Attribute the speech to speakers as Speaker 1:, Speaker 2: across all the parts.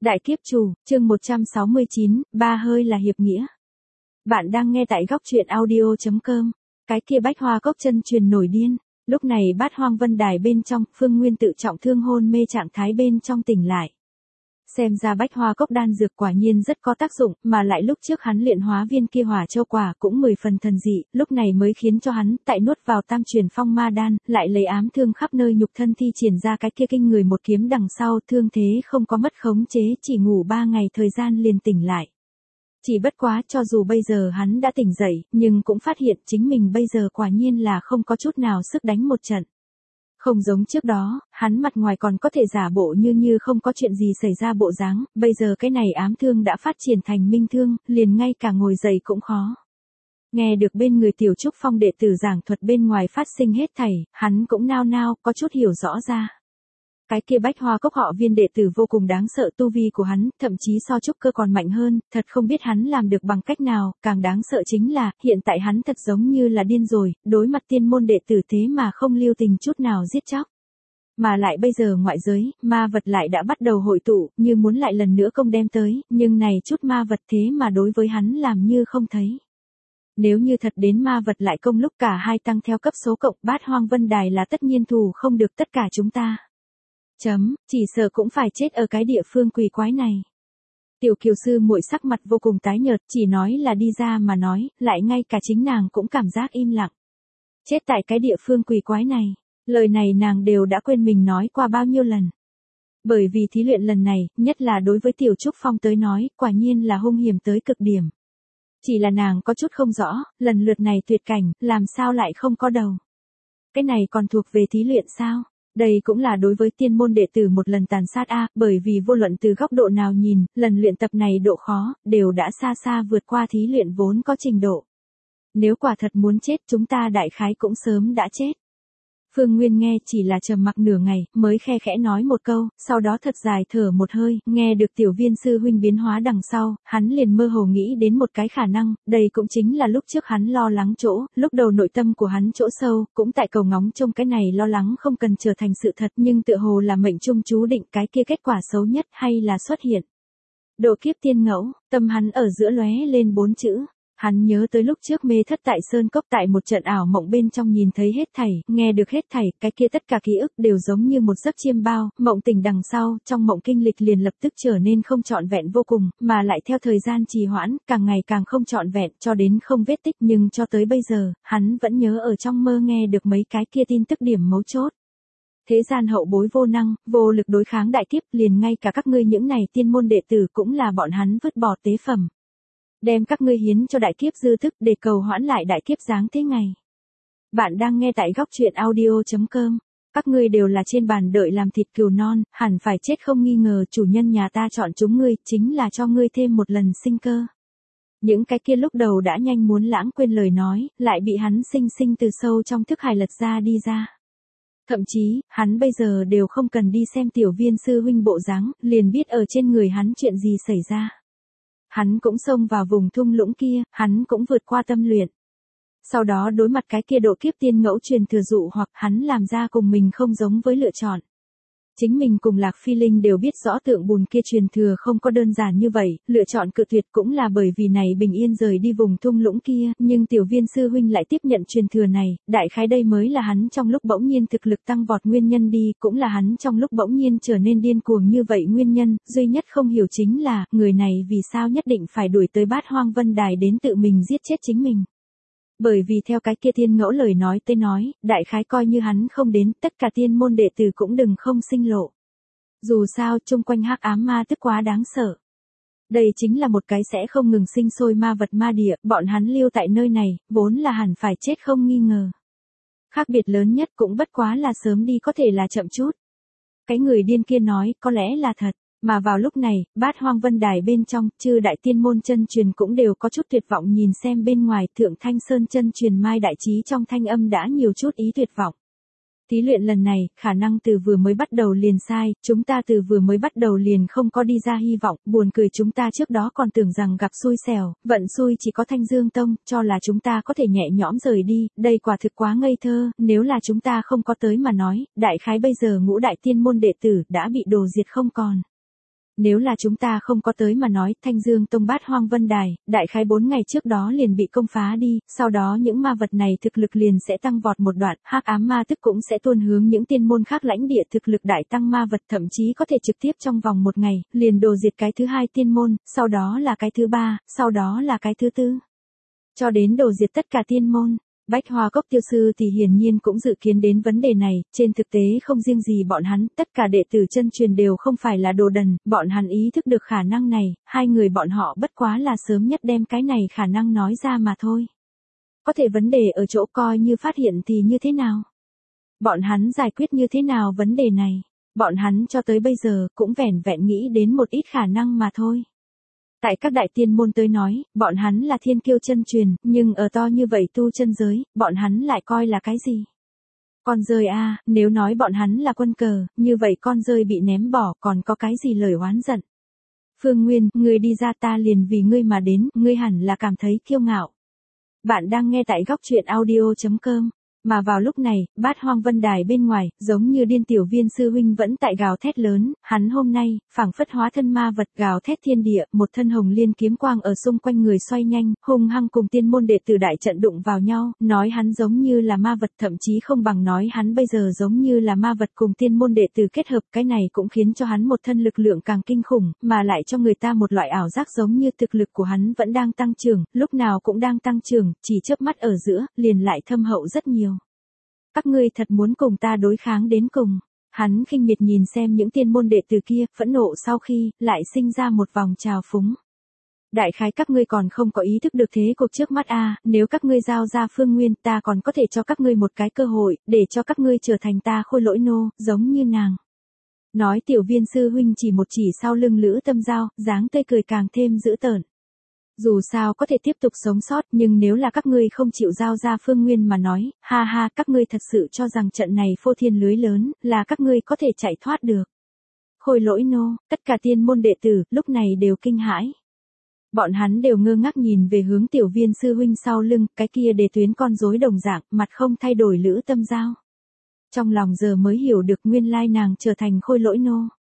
Speaker 1: Đại kiếp chủ, chương 169, ba hơi là hiệp nghĩa. Bạn đang nghe tại góc truyện audio.com. Cái kia bách hoa cốc chân truyền nổi điên. Lúc này Bát Hoang Vân Đài bên trong, Phương Nguyên tự trọng thương hôn mê trạng thái bên trong tỉnh lại. Xem ra bách hoa cốc đan dược quả nhiên rất có tác dụng, mà lại lúc trước hắn luyện hóa viên kia hỏa châu quả cũng 10 phần thần dị, lúc này mới khiến cho hắn tại nuốt vào tam truyền phong ma đan, lại lấy ám thương khắp nơi nhục thân thi triển ra cái kia kinh người một kiếm đằng sau, thương thế không có mất khống chế, chỉ ngủ 3 ngày thời gian liền tỉnh lại. Chỉ bất quá cho dù bây giờ hắn đã tỉnh dậy, nhưng cũng phát hiện chính mình bây giờ quả nhiên là không có chút nào sức đánh một trận. Không giống trước đó, hắn mặt ngoài còn có thể giả bộ như không có chuyện gì xảy ra bộ dáng, bây giờ cái này ám thương đã phát triển thành minh thương, liền ngay cả ngồi dậy cũng khó. Nghe được bên người Tiểu Trúc Phong đệ tử giảng thuật bên ngoài phát sinh hết thảy, hắn cũng nao nao, có chút hiểu rõ ra. Cái kia bách hoa cốc họ Viên đệ tử vô cùng đáng sợ, tu vi của hắn, thậm chí so trúc cơ còn mạnh hơn, thật không biết hắn làm được bằng cách nào, càng đáng sợ chính là, hiện tại hắn thật giống như là điên rồi, đối mặt tiên môn đệ tử thế mà không lưu tình chút nào giết chóc. Mà lại bây giờ ngoại giới, ma vật lại đã bắt đầu hội tụ, như muốn lại lần nữa công đem tới, nhưng này chút ma vật thế mà đối với hắn làm như không thấy. Nếu như thật đến ma vật lại công lúc cả hai tăng theo cấp số cộng, Bát Hoang Vân Đài là tất nhiên thù không được tất cả chúng ta. Chỉ sợ cũng phải chết ở cái địa phương quỷ quái này. Tiểu Kiều sư muội sắc mặt vô cùng tái nhợt, chỉ nói là đi ra mà nói, lại ngay cả chính nàng cũng cảm giác im lặng. Chết tại cái địa phương quỷ quái này, lời này nàng đều đã quên mình nói qua bao nhiêu lần. Bởi vì thí luyện lần này, nhất là đối với Tiểu Trúc Phong tới nói, quả nhiên là hung hiểm tới cực điểm. Chỉ là nàng có chút không rõ, lần lượt này tuyệt cảnh, làm sao lại không có đầu. Cái này còn thuộc về thí luyện sao? Đây cũng là đối với tiên môn đệ tử một lần tàn sát bởi vì vô luận từ góc độ nào nhìn, lần luyện tập này độ khó, đều đã xa xa vượt qua thí luyện vốn có trình độ. Nếu quả thật muốn chết chúng ta đại khái cũng sớm đã chết. Phương Nguyên nghe chỉ là trầm mặc nửa ngày, mới khe khẽ nói một câu, sau đó thật dài thở một hơi, nghe được Tiểu Viên sư huynh biến hóa đằng sau, hắn liền mơ hồ nghĩ đến một cái khả năng, đây cũng chính là lúc trước hắn lo lắng chỗ, lúc đầu nội tâm của hắn chỗ sâu, cũng tại cầu ngóng trông cái này lo lắng không cần trở thành sự thật, nhưng tựa hồ là mệnh trung chú định cái kia kết quả xấu nhất hay là xuất hiện. Độ kiếp tiên ngẫu, tâm hắn ở giữa lóe lên 4 chữ. Hắn nhớ tới lúc trước mê thất tại Sơn Cốc tại một trận ảo mộng bên trong nhìn thấy hết thảy, nghe được hết thảy, cái kia tất cả ký ức đều giống như một giấc chiêm bao, mộng tỉnh đằng sau, trong mộng kinh lịch liền lập tức trở nên không trọn vẹn vô cùng, mà lại theo thời gian trì hoãn, càng ngày càng không trọn vẹn, cho đến không vết tích, nhưng cho tới bây giờ, hắn vẫn nhớ ở trong mơ nghe được mấy cái kia tin tức điểm mấu chốt. Thế gian hậu bối vô năng, vô lực đối kháng đại kiếp, liền ngay cả các ngươi những này tiên môn đệ tử cũng là bọn hắn vứt bỏ tế phẩm. Đem các ngươi hiến cho đại kiếp dư thức để cầu hoãn lại đại kiếp giáng thế ngày. Bạn đang nghe tại góc truyện audio.com. Các ngươi đều là trên bàn đợi làm thịt cừu non, hẳn phải chết không nghi ngờ, chủ nhân nhà ta chọn chúng ngươi, chính là cho ngươi thêm một lần sinh cơ. Những cái kia lúc đầu đã nhanh muốn lãng quên lời nói, lại bị hắn sinh sinh từ sâu trong thức hải lật ra đi ra. Thậm chí, hắn bây giờ đều không cần đi xem Tiểu Viên sư huynh bộ dáng, liền biết ở trên người hắn chuyện gì xảy ra. Hắn cũng xông vào vùng thung lũng kia, hắn cũng vượt qua tâm luyện. Sau đó đối mặt cái kia độ kiếp tiên ngẫu truyền thừa dụ hoặc hắn làm ra cùng mình không giống với lựa chọn. Chính mình cùng Lạc Phi Linh đều biết rõ tượng bùn kia truyền thừa không có đơn giản như vậy, lựa chọn cự tuyệt cũng là bởi vì này bình yên rời đi vùng thung lũng kia, nhưng Tiểu Viên sư huynh lại tiếp nhận truyền thừa này, đại khái đây mới là hắn trong lúc bỗng nhiên thực lực tăng vọt nguyên nhân đi, cũng là hắn trong lúc bỗng nhiên trở nên điên cuồng như vậy nguyên nhân, duy nhất không hiểu chính là, người này vì sao nhất định phải đuổi tới Bát Hoang Vân Đài đến tự mình giết chết chính mình. Bởi vì theo cái kia tiên ngẫu lời nói tới nói, đại khái coi như hắn không đến, tất cả tiên môn đệ tử cũng đừng không sinh lộ. Dù sao, chung quanh hắc ám ma tức quá đáng sợ. Đây chính là một cái sẽ không ngừng sinh sôi ma vật ma địa, bọn hắn lưu tại nơi này, vốn là hẳn phải chết không nghi ngờ. Khác biệt lớn nhất cũng bất quá là sớm đi có thể là chậm chút. Cái người điên kia nói, có lẽ là thật. Mà vào lúc này, Bát Hoang Vân Đài bên trong, chư đại tiên môn chân truyền cũng đều có chút tuyệt vọng nhìn xem bên ngoài, Thượng Thanh Sơn chân truyền Mai Đại Trí trong thanh âm đã nhiều chút ý tuyệt vọng. Thí luyện lần này, khả năng từ vừa mới bắt đầu liền sai, chúng ta từ vừa mới bắt đầu liền không có đi ra hy vọng, buồn cười chúng ta trước đó còn tưởng rằng gặp xui xẻo, vận xui chỉ có Thanh Dương Tông, cho là chúng ta có thể nhẹ nhõm rời đi, đây quả thực quá ngây thơ, nếu là chúng ta không có tới mà nói, đại khái bây giờ ngũ đại tiên môn đệ tử đã bị đồ diệt không còn. Nếu là chúng ta không có tới mà nói, Thanh Dương Tông Bát Hoang Vân Đài, đại khái 4 ngày trước đó liền bị công phá đi, sau đó những ma vật này thực lực liền sẽ tăng vọt một đoạn, hắc ám ma tức cũng sẽ tuôn hướng những tiên môn khác lãnh địa thực lực đại tăng ma vật, thậm chí có thể trực tiếp trong vòng một ngày, liền đồ diệt cái thứ hai tiên môn, sau đó là cái thứ ba, sau đó là cái thứ tư. Cho đến đồ diệt tất cả tiên môn. Bách Hoa Cốc tiêu sư thì hiển nhiên cũng dự kiến đến vấn đề này, trên thực tế không riêng gì bọn hắn, tất cả đệ tử chân truyền đều không phải là đồ đần, bọn hắn ý thức được khả năng này, hai người bọn họ bất quá là sớm nhất đem cái này khả năng nói ra mà thôi. Có thể vấn đề ở chỗ coi như phát hiện thì như thế nào? Bọn hắn giải quyết như thế nào vấn đề này? Bọn hắn cho tới bây giờ cũng vẻn vẹn nghĩ đến một ít khả năng mà thôi. Tại các đại tiên môn tới nói, bọn hắn là thiên kiêu chân truyền, nhưng ở to như vậy tu chân giới, bọn hắn lại coi là cái gì? Con rơi a, nếu nói bọn hắn là quân cờ, như vậy con rơi bị ném bỏ còn có cái gì lời oán giận? Phương Nguyên, ngươi đi ra ta liền vì ngươi mà đến, ngươi hẳn là cảm thấy kiêu ngạo. Bạn đang nghe tại góc truyện audio.com. Mà vào lúc này, Bát Hoang Vân Đài bên ngoài, giống như điên tiểu viên sư huynh vẫn tại gào thét lớn, hắn hôm nay, phảng phất hóa thân ma vật gào thét thiên địa, một thân hồng liên kiếm quang ở xung quanh người xoay nhanh, hung hăng cùng tiên môn đệ tử đại trận đụng vào nhau, nói hắn giống như là ma vật thậm chí không bằng nói hắn bây giờ giống như là ma vật cùng tiên môn đệ tử kết hợp, cái này cũng khiến cho hắn một thân lực lượng càng kinh khủng, mà lại cho người ta một loại ảo giác giống như thực lực của hắn vẫn đang tăng trưởng, lúc nào cũng đang tăng trưởng, chỉ chớp mắt ở giữa, liền lại thâm hậu rất nhiều. Các ngươi thật muốn cùng ta đối kháng đến cùng. Hắn khinh miệt nhìn xem những tiên môn đệ tử kia, phẫn nộ sau khi, lại sinh ra một vòng trào phúng. Đại khái các ngươi còn không có ý thức được thế cuộc trước mắt a, nếu các ngươi giao ra Phương Nguyên, ta còn có thể cho các ngươi một cái cơ hội, để cho các ngươi trở thành ta khôi lỗi nô, giống như nàng. Nói tiểu viên sư huynh chỉ sau lưng Lữ Tâm Giao, dáng tươi cười càng thêm dữ tợn. Dù sao có thể tiếp tục sống sót, nhưng nếu là các ngươi không chịu giao ra Phương Nguyên mà nói, ha ha, các ngươi thật sự cho rằng trận này phô thiên lưới lớn, là các ngươi có thể chạy thoát được. Khôi lỗi nô, tất cả tiên môn đệ tử, lúc này đều kinh hãi. Bọn hắn đều ngơ ngác nhìn về hướng tiểu viên sư huynh sau lưng, cái kia để tuyến con rối đồng dạng, mặt không thay đổi Lữ Tâm Giao. Trong lòng giờ mới hiểu được nguyên lai nàng trở thành khôi lỗi nô.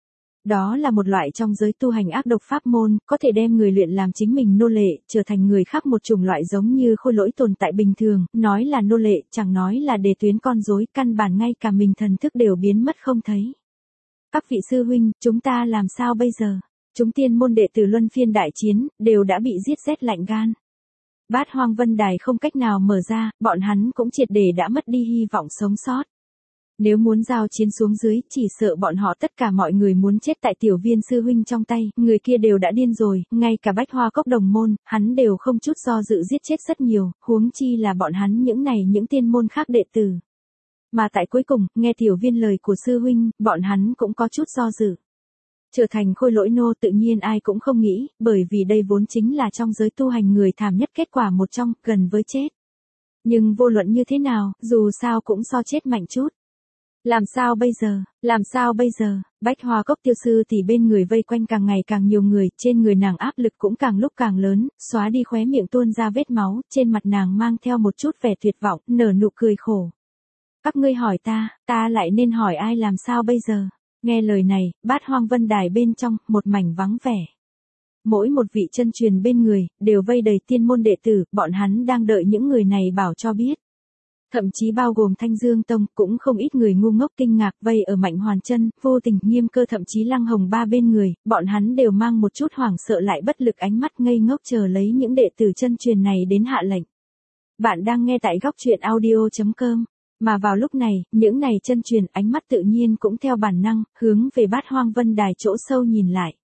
Speaker 1: Đó là một loại trong giới tu hành ác độc pháp môn, có thể đem người luyện làm chính mình nô lệ, trở thành người khác một chủng loại giống như khôi lỗi tồn tại bình thường, nói là nô lệ, chẳng nói là đề tuyến con rối, căn bản ngay cả mình thần thức đều biến mất không thấy. Các vị sư huynh, chúng ta làm sao bây giờ? Chúng tiên môn đệ tử luân phiên đại chiến, đều đã bị giết rét lạnh gan. Bát Hoang Vân Đài không cách nào mở ra, bọn hắn cũng triệt để đã mất đi hy vọng sống sót. Nếu muốn giao chiến xuống dưới, chỉ sợ bọn họ tất cả mọi người muốn chết tại tiểu viên sư huynh trong tay, người kia đều đã điên rồi, ngay cả Bách Hoa Cốc đồng môn, hắn đều không chút do dự giết chết rất nhiều, huống chi là bọn hắn những tiên môn khác đệ tử. Mà tại cuối cùng, nghe tiểu viên lời của sư huynh, bọn hắn cũng có chút do dự. Trở thành khôi lỗi nô tự nhiên ai cũng không nghĩ, bởi vì đây vốn chính là trong giới tu hành người thảm nhất kết quả một trong, gần với chết. Nhưng vô luận như thế nào, dù sao cũng so chết mạnh chút. Làm sao bây giờ, làm sao bây giờ, Bách Hoa Cốc tiêu sư thì bên người vây quanh càng ngày càng nhiều người, trên người nàng áp lực cũng càng lúc càng lớn, xóa đi khóe miệng tuôn ra vết máu, trên mặt nàng mang theo một chút vẻ tuyệt vọng, nở nụ cười khổ. Các ngươi hỏi ta lại nên hỏi ai làm sao bây giờ? Nghe lời này, Bát Hoang Vân Đài bên trong, một mảnh vắng vẻ. Mỗi một vị chân truyền bên người, đều vây đầy tiên môn đệ tử, bọn hắn đang đợi những người này bảo cho biết. Thậm chí bao gồm Thanh Dương Tông, cũng không ít người ngu ngốc kinh ngạc vây ở Mạnh Hoàn Chân, Vô Tình, Nghiêm Cơ thậm chí Lăng Hồng Ba bên người, bọn hắn đều mang một chút hoảng sợ lại bất lực ánh mắt ngây ngốc chờ lấy những đệ tử chân truyền này đến hạ lệnh. Bạn đang nghe tại góc truyện audio.com. Mà vào lúc này, những này chân truyền ánh mắt tự nhiên cũng theo bản năng, hướng về Bát Hoang Vân Đài chỗ sâu nhìn lại.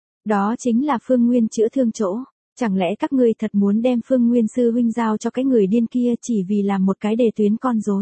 Speaker 1: Đó chính là Phương Nguyên chữa thương chỗ. Chẳng lẽ các ngươi thật muốn đem Phương Nguyên sư huynh giao cho cái người điên kia chỉ vì làm một cái đề tuyến con rối?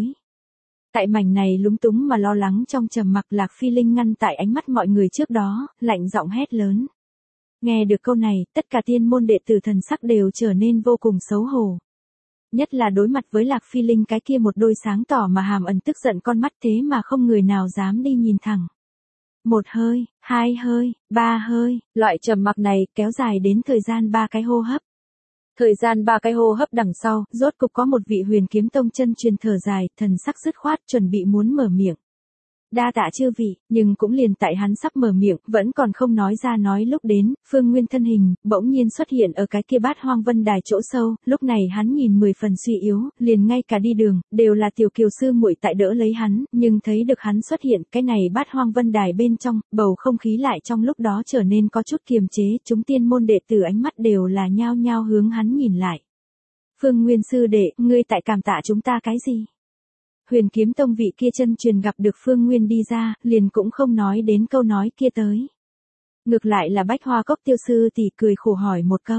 Speaker 1: Tại mảnh này lúng túng mà lo lắng trong trầm mặc, Lạc Phi Linh ngăn tại ánh mắt mọi người trước đó, lạnh giọng hét lớn. Nghe được câu này, tất cả tiên môn đệ tử thần sắc đều trở nên vô cùng xấu hổ. Nhất là đối mặt với Lạc Phi Linh cái kia một đôi sáng tỏ mà hàm ẩn tức giận con mắt thế mà không người nào dám đi nhìn thẳng. Một hơi, hai hơi, ba hơi, loại trầm mặc này kéo dài đến thời gian 3 cái hô hấp. Thời gian 3 cái hô hấp đằng sau, rốt cục có một vị Huyền Kiếm Tông chân truyền thở dài, thần sắc dứt khoát chuẩn bị muốn mở miệng. Đa tạ chư vị, nhưng cũng liền tại hắn sắp mở miệng, vẫn còn không nói ra nói lúc đến, Phương Nguyên thân hình, bỗng nhiên xuất hiện ở cái kia Bát Hoang Vân Đài chỗ sâu, lúc này hắn nhìn 10 phần suy yếu, liền ngay cả đi đường, đều là tiểu kiều sư muội tại đỡ lấy hắn, nhưng thấy được hắn xuất hiện, cái này Bát Hoang Vân Đài bên trong, bầu không khí lại trong lúc đó trở nên có chút kiềm chế, chúng tiên môn đệ tử ánh mắt đều là nhao nhao hướng hắn nhìn lại. Phương Nguyên sư đệ, ngươi tại cảm tạ chúng ta cái gì? Huyền Kiếm Tông vị kia chân truyền gặp được Phương Nguyên đi ra, liền cũng không nói đến câu nói kia tới. Ngược lại là Bách Hoa Cốc tiêu sư tỷ cười khổ hỏi một câu.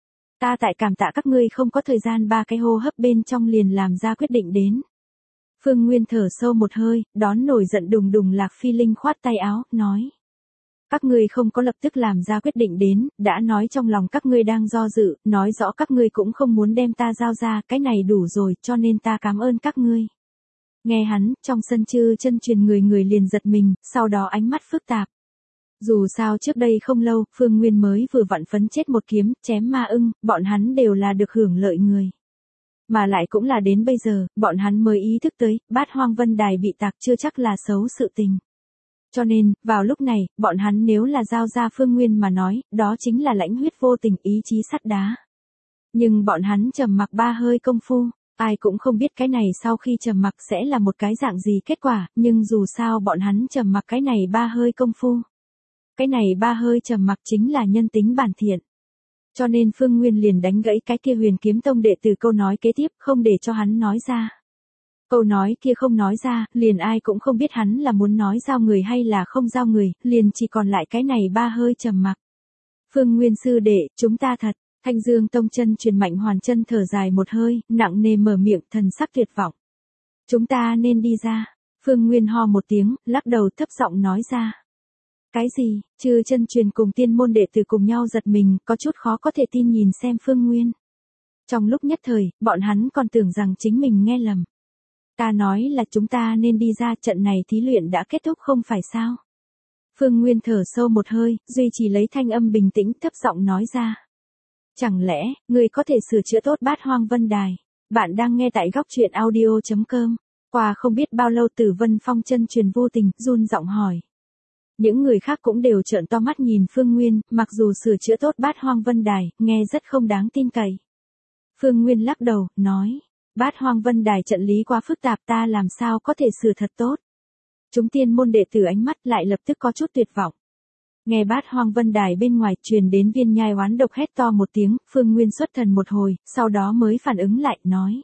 Speaker 1: Ta tại cảm tạ các ngươi không có thời gian 3 cái hô hấp bên trong liền làm ra quyết định đến. Phương Nguyên thở sâu một hơi, đón nổi giận đùng đùng Lạc Phi Linh khoát tay áo, nói. Các ngươi không có lập tức làm ra quyết định đến, đã nói trong lòng các ngươi đang do dự, nói rõ các ngươi cũng không muốn đem ta giao ra, cái này đủ rồi, cho nên ta cảm ơn các ngươi. Nghe hắn, trong sân chư chân truyền người liền giật mình, sau đó ánh mắt phức tạp. Dù sao trước đây không lâu, Phương Nguyên mới vừa vặn phấn chết một kiếm, chém ma ưng, bọn hắn đều là được hưởng lợi người. Mà lại cũng là đến bây giờ, bọn hắn mới ý thức tới, Bát Hoang Vân Đài bị tạc chưa chắc là xấu sự tình. Cho nên, vào lúc này, bọn hắn nếu là giao ra Phương Nguyên mà nói, đó chính là lãnh huyết vô tình ý chí sắt đá. Nhưng bọn hắn trầm mặc 3 hơi công phu. Ai cũng không biết cái này sau khi trầm mặc sẽ là một cái dạng gì kết quả, nhưng dù sao bọn hắn trầm mặc cái này 3 hơi công phu. Cái này 3 hơi trầm mặc chính là nhân tính bản thiện. Cho nên Phương Nguyên liền đánh gãy cái kia Huyền Kiếm Tông đệ tử câu nói kế tiếp, không để cho hắn nói ra. Câu nói kia không nói ra, liền ai cũng không biết hắn là muốn nói giao người hay là không giao người, liền chỉ còn lại cái này 3 hơi trầm mặc. Phương Nguyên sư đệ, chúng ta thật. Thanh Dương Tông chân truyền Mạnh Hoàn chân thở dài một hơi, nặng nề mở miệng, thần sắc tuyệt vọng. Chúng ta nên đi ra. Phương Nguyên ho một tiếng, lắc đầu thấp giọng nói ra. Cái gì? Chư chân truyền cùng tiên môn đệ tử cùng nhau giật mình, có chút khó có thể tin nhìn xem Phương Nguyên. Trong lúc nhất thời, bọn hắn còn tưởng rằng chính mình nghe lầm. Ta nói là chúng ta nên đi ra, trận này thí luyện đã kết thúc không phải sao? Phương Nguyên thở sâu một hơi, duy trì lấy thanh âm bình tĩnh thấp giọng nói ra. Chẳng lẽ, ngươi có thể sửa chữa tốt Bát Hoang Vân Đài? Bạn đang nghe tại góc truyện audio.com. Qua không biết bao lâu Tử Vân Phong chân truyền vô tình, run giọng hỏi. Những người khác cũng đều trợn to mắt nhìn Phương Nguyên, mặc dù sửa chữa tốt Bát Hoang Vân Đài, nghe rất không đáng tin cậy. Phương Nguyên lắc đầu, nói. Bát Hoang Vân Đài trận lý quá phức tạp, ta làm sao có thể sửa thật tốt. Chúng tiên môn đệ tử ánh mắt lại lập tức có chút tuyệt vọng. Nghe Bát Hoang Vân Đài bên ngoài truyền đến Viên Nhai oán độc hét to một tiếng, Phương Nguyên xuất thần một hồi, sau đó mới phản ứng lại, nói.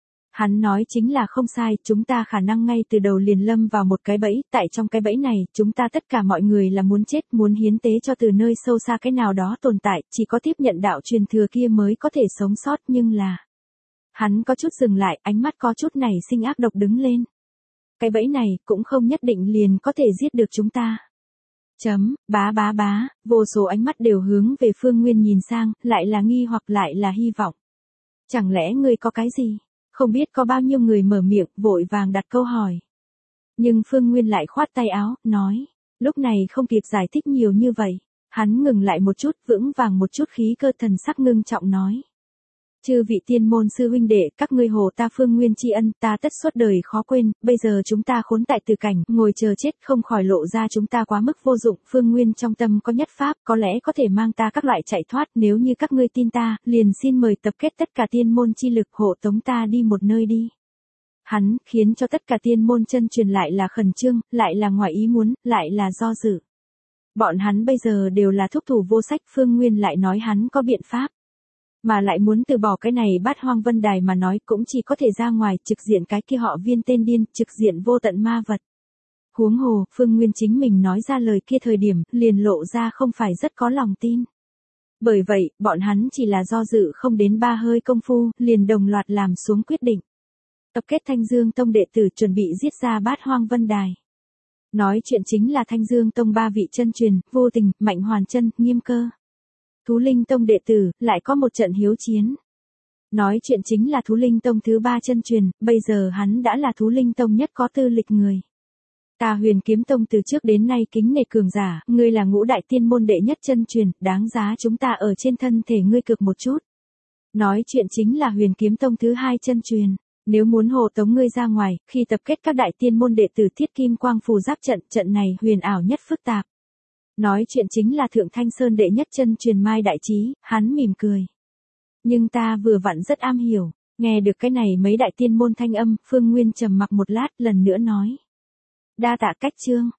Speaker 1: Hắn nói chính là không sai, chúng ta khả năng ngay từ đầu liền lâm vào một cái bẫy, tại trong cái bẫy này, chúng ta tất cả mọi người là muốn chết, muốn hiến tế cho từ nơi sâu xa cái nào đó tồn tại, chỉ có tiếp nhận đạo truyền thừa kia mới có thể sống sót, nhưng là. Hắn có chút dừng lại, ánh mắt có chút nảy sinh ác độc đứng lên. Cái bẫy này, cũng không nhất định liền có thể giết được chúng ta. Vô số ánh mắt đều hướng về Phương Nguyên nhìn sang, lại là nghi hoặc lại là hy vọng. Chẳng lẽ ngươi có cái gì? Không biết có bao nhiêu người mở miệng, vội vàng đặt câu hỏi. Nhưng Phương Nguyên lại khoát tay áo, nói. Lúc này không kịp giải thích nhiều như vậy. Hắn ngừng lại một chút, vững vàng một chút khí cơ, thần sắc ngưng trọng nói. Chư vị tiên môn sư huynh đệ, các ngươi hồ ta Phương Nguyên tri ân, ta tất suốt đời khó quên, bây giờ chúng ta khốn tại tử cảnh, ngồi chờ chết không khỏi lộ ra chúng ta quá mức vô dụng, Phương Nguyên trong tâm có nhất pháp, có lẽ có thể mang ta các loại chạy thoát, nếu như các ngươi tin ta, liền xin mời tập kết tất cả tiên môn chi lực hộ tống ta đi một nơi đi. Hắn, khiến cho tất cả tiên môn chân truyền lại là khẩn trương, lại là ngoài ý muốn, lại là do dự. Bọn hắn bây giờ đều là thúc thủ vô sách, Phương Nguyên lại nói hắn có biện pháp. Mà lại muốn từ bỏ cái này Bát Hoang Vân Đài mà nói cũng chỉ có thể ra ngoài trực diện cái kia họ Viên tên điên, trực diện vô tận ma vật. Huống hồ, Phương Nguyên chính mình nói ra lời kia thời điểm, liền lộ ra không phải rất có lòng tin. Bởi vậy, bọn hắn chỉ là do dự không đến 3 hơi công phu, liền đồng loạt làm xuống quyết định. Tập kết Thanh Dương Tông đệ tử chuẩn bị giết ra Bát Hoang Vân Đài. Nói chuyện chính là Thanh Dương Tông 3 vị chân truyền, Vô Tình, Mạnh Hoàn chân, Nghiêm Cơ. Thú Linh Tông đệ tử, lại có một trận hiếu chiến. Nói chuyện chính là Thú Linh Tông thứ 3 chân truyền, bây giờ hắn đã là Thú Linh Tông nhất có tư lịch người. Ta Huyền Kiếm Tông từ trước đến nay kính nể cường giả, ngươi là ngũ đại tiên môn đệ nhất chân truyền, đáng giá chúng ta ở trên thân thể ngươi cực một chút. Nói chuyện chính là Huyền Kiếm Tông thứ 2 chân truyền. Nếu muốn hộ tống ngươi ra ngoài, khi tập kết các đại tiên môn đệ tử thiết kim quang phù giáp trận, trận này huyền ảo nhất phức tạp. Nói chuyện chính là Thượng Thanh Sơn đệ nhất chân truyền Mai Đại Trí, hắn mỉm cười. Nhưng ta vừa vặn rất am hiểu, nghe được cái này mấy đại tiên môn thanh âm, Phương Nguyên trầm mặc một lát lần nữa nói. Đa tạ Cách Trương.